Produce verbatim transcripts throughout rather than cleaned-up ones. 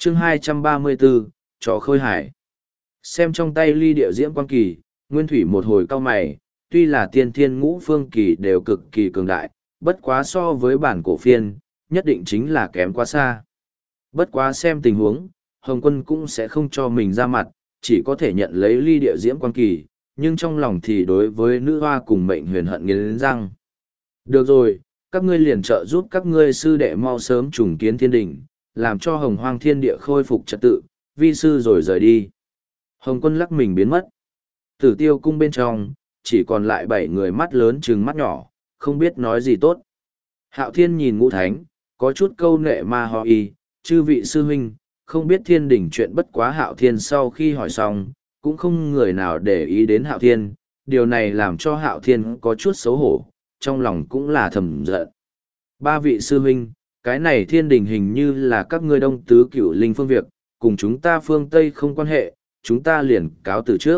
chương hai trăm ba mươi bốn, trò khôi hải. Xem trong tay ly địa diễm quang kỳ, Nguyên Thủy một hồi cau mày, tuy là tiên thiên ngũ phương kỳ đều cực kỳ cường đại, bất quá so với bản cổ phiên, nhất định chính là kém quá xa. Bất quá xem tình huống, Hồng Quân cũng sẽ không cho mình ra mặt, chỉ có thể nhận lấy ly địa diễm quang kỳ, nhưng trong lòng thì đối với nữ hoa cùng mệnh huyền hận nghiến răng. Được rồi, các ngươi liền trợ giúp các ngươi sư đệ mau sớm trùng kiến thiên đỉnh, làm cho hồng hoang thiên địa khôi phục trật tự, vi sư rồi rời đi. Hồng Quân lắc mình biến mất. Tử Tiêu cung bên trong, chỉ còn lại bảy người mắt lớn trừng mắt nhỏ, không biết nói gì tốt. Hạo Thiên nhìn Ngũ Thánh, có chút câu nệ ma ho y, chư vị sư huynh, không biết thiên đỉnh chuyện bất quá. Hạo Thiên sau khi hỏi xong, cũng không người nào để ý đến Hạo Thiên, điều này làm cho Hạo Thiên có chút xấu hổ, trong lòng cũng là thầm giận. Ba vị sư huynh, cái này thiên đình hình như là các ngươi đông tứ cửu linh phương việc, cùng chúng ta phương Tây không quan hệ, chúng ta liền cáo từ trước.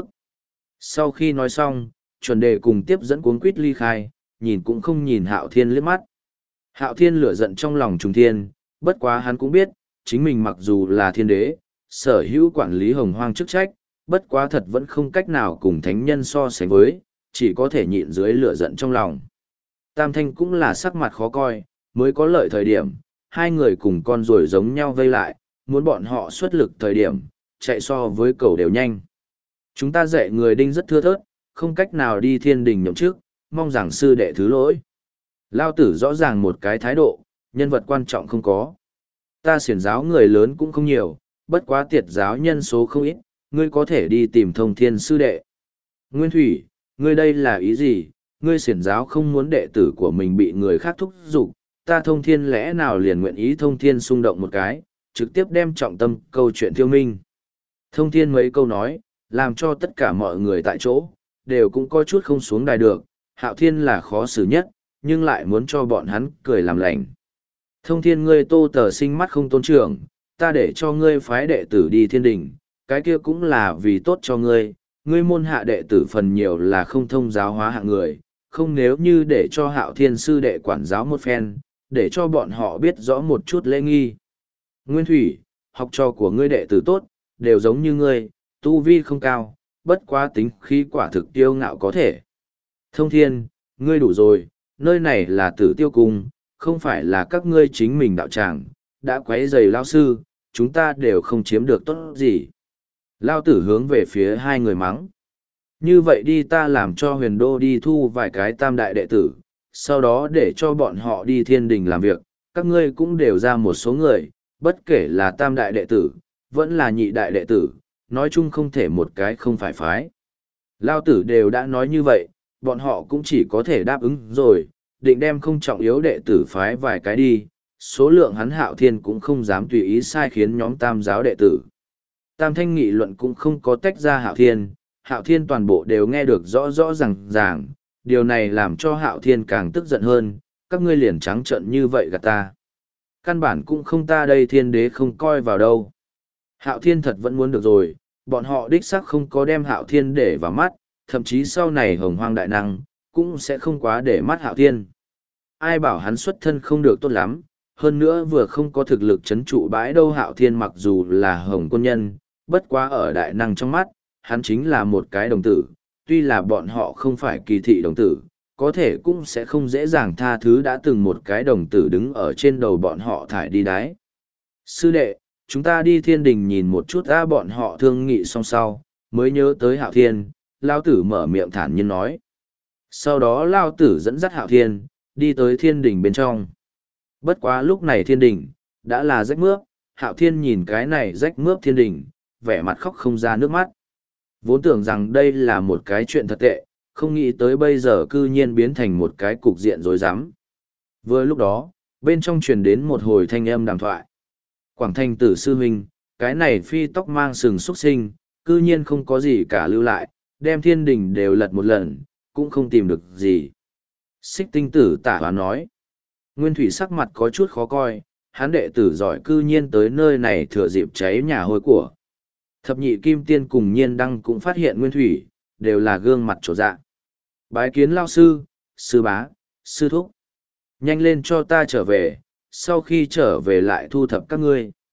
Sau khi nói xong, chuẩn đề cùng tiếp dẫn cuống quýt ly khai, nhìn cũng không nhìn Hạo Thiên liếc mắt. Hạo Thiên lửa giận trong lòng trùng thiên, bất quá hắn cũng biết, chính mình mặc dù là thiên đế, sở hữu quản lý hồng hoang chức trách, bất quá thật vẫn không cách nào cùng thánh nhân so sánh với, chỉ có thể nhịn dưới lửa giận trong lòng. Tam Thanh cũng là sắc mặt khó coi, mới có lợi thời điểm, hai người cùng con ruồi giống nhau vây lại, muốn bọn họ xuất lực thời điểm, chạy so với cầu đều nhanh. Chúng ta dạy người đinh rất thưa thớt, không cách nào đi thiên đình nhậm chức, mong rằng sư đệ thứ lỗi. Lao tử rõ ràng một cái thái độ, nhân vật quan trọng không có. Ta xiển giáo người lớn cũng không nhiều, bất quá tiệt giáo nhân số không ít, ngươi có thể đi tìm thông thiên sư đệ. Nguyên Thủy, ngươi đây là ý gì? Ngươi xiển giáo không muốn đệ tử của mình bị người khác thúc giục, ta thông thiên lẽ nào liền nguyện ý thông thiên xung động một cái, trực tiếp đem trọng tâm câu chuyện thiêu minh. Thông thiên mấy câu nói, làm cho tất cả mọi người tại chỗ, đều cũng có chút không xuống đài được, Hạo Thiên là khó xử nhất, nhưng lại muốn cho bọn hắn cười làm lành. Thông thiên ngươi Tô Tờ sinh mắt không tôn trưởng, ta để cho ngươi phái đệ tử đi thiên đình, cái kia cũng là vì tốt cho ngươi, ngươi môn hạ đệ tử phần nhiều là không thông giáo hóa hạng người, không nếu như để cho Hạo Thiên sư đệ quản giáo một phen, để cho bọn họ biết rõ một chút lễ nghi. Nguyên Thủy, học trò của ngươi đệ tử tốt, đều giống như ngươi, tu vi không cao, bất quá tính khí quả thực tiêu ngạo có thể. Thông Thiên, ngươi đủ rồi, nơi này là Tử Tiêu cung, không phải là các ngươi chính mình đạo tràng, đã quấy rầy lao sư, chúng ta đều không chiếm được tốt gì. Lao tử hướng về phía hai người mắng. Như vậy đi, ta làm cho huyền đô đi thu vài cái tam đại đệ tử, sau đó để cho bọn họ đi thiên đình làm việc, các ngươi cũng đều ra một số người, bất kể là tam đại đệ tử, vẫn là nhị đại đệ tử, nói chung không thể một cái không phải phái. Lao tử đều đã nói như vậy, bọn họ cũng chỉ có thể đáp ứng rồi, định đem không trọng yếu đệ tử phái vài cái đi, số lượng hắn Hạo Thiên cũng không dám tùy ý sai khiến nhóm tam giáo đệ tử. Tam thanh nghị luận cũng không có tách ra Hạo Thiên, Hạo Thiên toàn bộ đều nghe được rõ rõ ràng ràng, điều này làm cho Hạo Thiên càng tức giận hơn, các ngươi liền trắng trợn như vậy gạt ta. Căn bản cũng không, ta đây thiên đế không coi vào đâu. Hạo Thiên thật vẫn muốn được rồi, bọn họ đích xác không có đem Hạo Thiên để vào mắt, thậm chí sau này hồng hoang đại năng, cũng sẽ không quá để mắt Hạo Thiên. Ai bảo hắn xuất thân không được tốt lắm, hơn nữa vừa không có thực lực chấn trụ bãi đâu. Hạo Thiên mặc dù là hồng quân nhân, bất quá ở đại năng trong mắt, hắn chính là một cái đồng tử, tuy là bọn họ không phải kỳ thị đồng tử, có thể cũng sẽ không dễ dàng tha thứ đã từng một cái đồng tử đứng ở trên đầu bọn họ thải đi đái. Sư đệ, chúng ta đi thiên đình nhìn một chút ra. Bọn họ thương nghị xong sau, mới nhớ tới Hạo Thiên, Lao tử mở miệng thản nhiên nói. Sau đó Lao tử dẫn dắt Hạo Thiên, đi tới thiên đình bên trong. Bất quá lúc này thiên đình, đã là rách mướp, Hạo Thiên nhìn cái này rách mướp thiên đình, vẻ mặt khóc không ra nước mắt. Vốn tưởng rằng đây là một cái chuyện thật tệ, không nghĩ tới bây giờ cư nhiên biến thành một cái cục diện rối rắm. Vừa lúc đó, bên trong truyền đến một hồi thanh âm đàm thoại. Quảng Thanh tử sư huynh, cái này phi tóc mang sừng xuất sinh, cư nhiên không có gì cả lưu lại, đem thiên đình đều lật một lần, cũng không tìm được gì. Xích tinh tử tả hóa nói. Nguyên Thủy sắc mặt có chút khó coi, hắn đệ tử giỏi cư nhiên tới nơi này thừa dịp cháy nhà hôi của. Thập nhị kim tiên cùng nhiên đăng cũng phát hiện Nguyên Thủy, đều là gương mặt trổ dạ. Bái kiến lao sư, sư bá, sư thúc. Nhanh lên cho ta trở về, sau khi trở về lại thu thập các ngươi.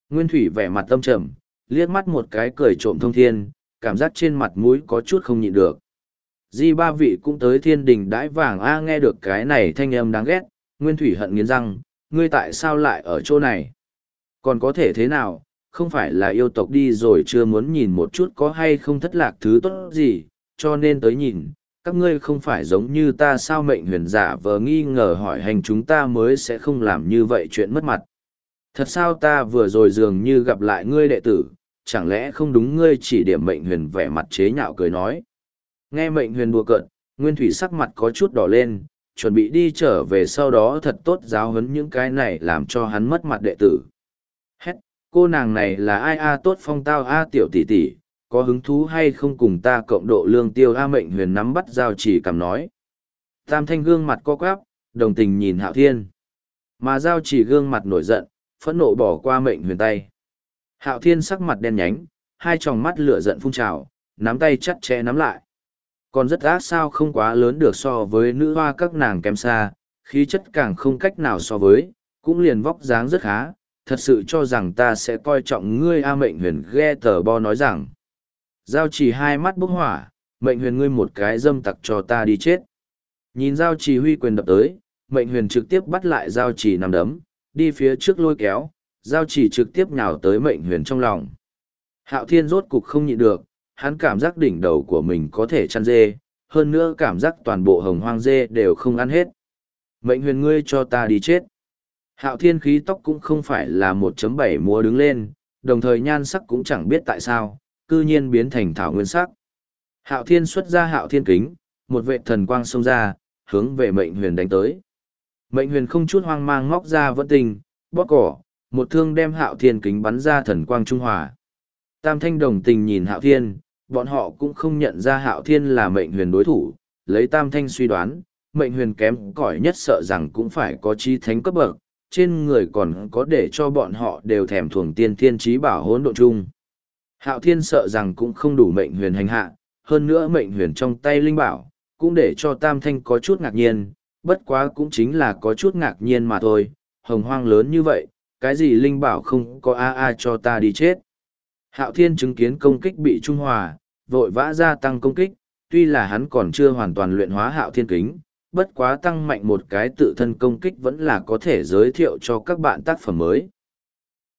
Nguyên Thủy vẻ mặt tâm trầm, liếc mắt một cái cười trộm thông thiên, cảm giác trên mặt mũi có chút không nhịn được. Di ba vị cũng tới thiên đình đãi vàng a nghe được cái này thanh âm đáng ghét, Nguyên Thủy hận nghiến răng, ngươi tại sao lại ở chỗ này? Còn có thể thế nào, không phải là yêu tộc đi rồi chưa muốn nhìn một chút có hay không thất lạc thứ tốt gì, cho nên tới nhìn, các ngươi không phải giống như ta sao mệnh huyền giả vờ nghi ngờ hỏi hành chúng ta mới sẽ không làm như vậy chuyện mất mặt. Thật sao ta vừa rồi dường như gặp lại ngươi đệ tử, chẳng lẽ không đúng ngươi chỉ điểm mệnh huyền vẻ mặt chế nhạo cười nói. Nghe mệnh huyền đùa cợt, Nguyên Thủy sắc mặt có chút đỏ lên, chuẩn bị đi trở về sau đó thật tốt giáo huấn những cái này làm cho hắn mất mặt đệ tử. Hét, cô nàng này là ai a tốt phong tao a tiểu tỷ tỷ, có hứng thú hay không cùng ta cộng độ lương tiêu a mệnh huyền nắm bắt giao chỉ cầm nói. Tam thanh gương mặt co quắp, đồng tình nhìn Hạo Thiên. Mà giao chỉ gương mặt nổi giận, phẫn nộ bỏ qua mệnh huyền tay. Hạo Thiên sắc mặt đen nhánh, hai tròng mắt lửa giận phun trào, nắm tay chặt chẽ nắm lại. Còn rất ác sao không quá lớn được so với nữ hoa các nàng kém xa, khí chất càng không cách nào so với, cũng liền vóc dáng rất khá, thật sự cho rằng ta sẽ coi trọng ngươi a mệnh huyền ghe tờ bo nói rằng. Giao chỉ hai mắt bốc hỏa, mệnh huyền ngươi một cái dâm tặc cho ta đi chết. Nhìn giao chỉ huy quyền đập tới, mệnh huyền trực tiếp bắt lại giao chỉ nằm đấm, đi phía trước lôi kéo, giao chỉ trực tiếp nhào tới mệnh huyền trong lòng. Hạo Thiên rốt cục không nhịn được, hắn cảm giác đỉnh đầu của mình có thể chăn dê, hơn nữa cảm giác toàn bộ hồng hoang dê đều không ăn hết. Mệnh huyền ngươi cho ta đi chết. Hạo Thiên khí tóc cũng không phải là một chấm bảy múa đứng lên, đồng thời nhan sắc cũng chẳng biết tại sao, cư nhiên biến thành thảo nguyên sắc. Hạo Thiên xuất ra Hạo Thiên kính, một vệ thần quang xông ra, hướng về mệnh huyền đánh tới. Mệnh huyền không chút hoang mang móc ra vẫn tình, bóp cỏ, một thương đem Hạo Thiên kính bắn ra thần quang trung hòa. Tam thanh đồng tình nhìn Hạo Thiên, bọn họ cũng không nhận ra Hạo Thiên là mệnh huyền đối thủ, lấy Tam thanh suy đoán, mệnh huyền kém cỏi nhất sợ rằng cũng phải có chí thánh cấp bậc, trên người còn có để cho bọn họ đều thèm thuồng tiên thiên chí bảo hỗn độn chung. Hạo Thiên sợ rằng cũng không đủ mệnh huyền hành hạ, hơn nữa mệnh huyền trong tay linh bảo, cũng để cho Tam thanh có chút ngạc nhiên, bất quá cũng chính là có chút ngạc nhiên mà thôi, hồng hoang lớn như vậy, cái gì linh bảo không có a a cho ta đi chết. Hạo Thiên chứng kiến công kích bị trung hòa, vội vã gia tăng công kích, tuy là hắn còn chưa hoàn toàn luyện hóa Hạo Thiên kính, bất quá tăng mạnh một cái tự thân công kích vẫn là có thể giới thiệu cho các bạn tác phẩm mới.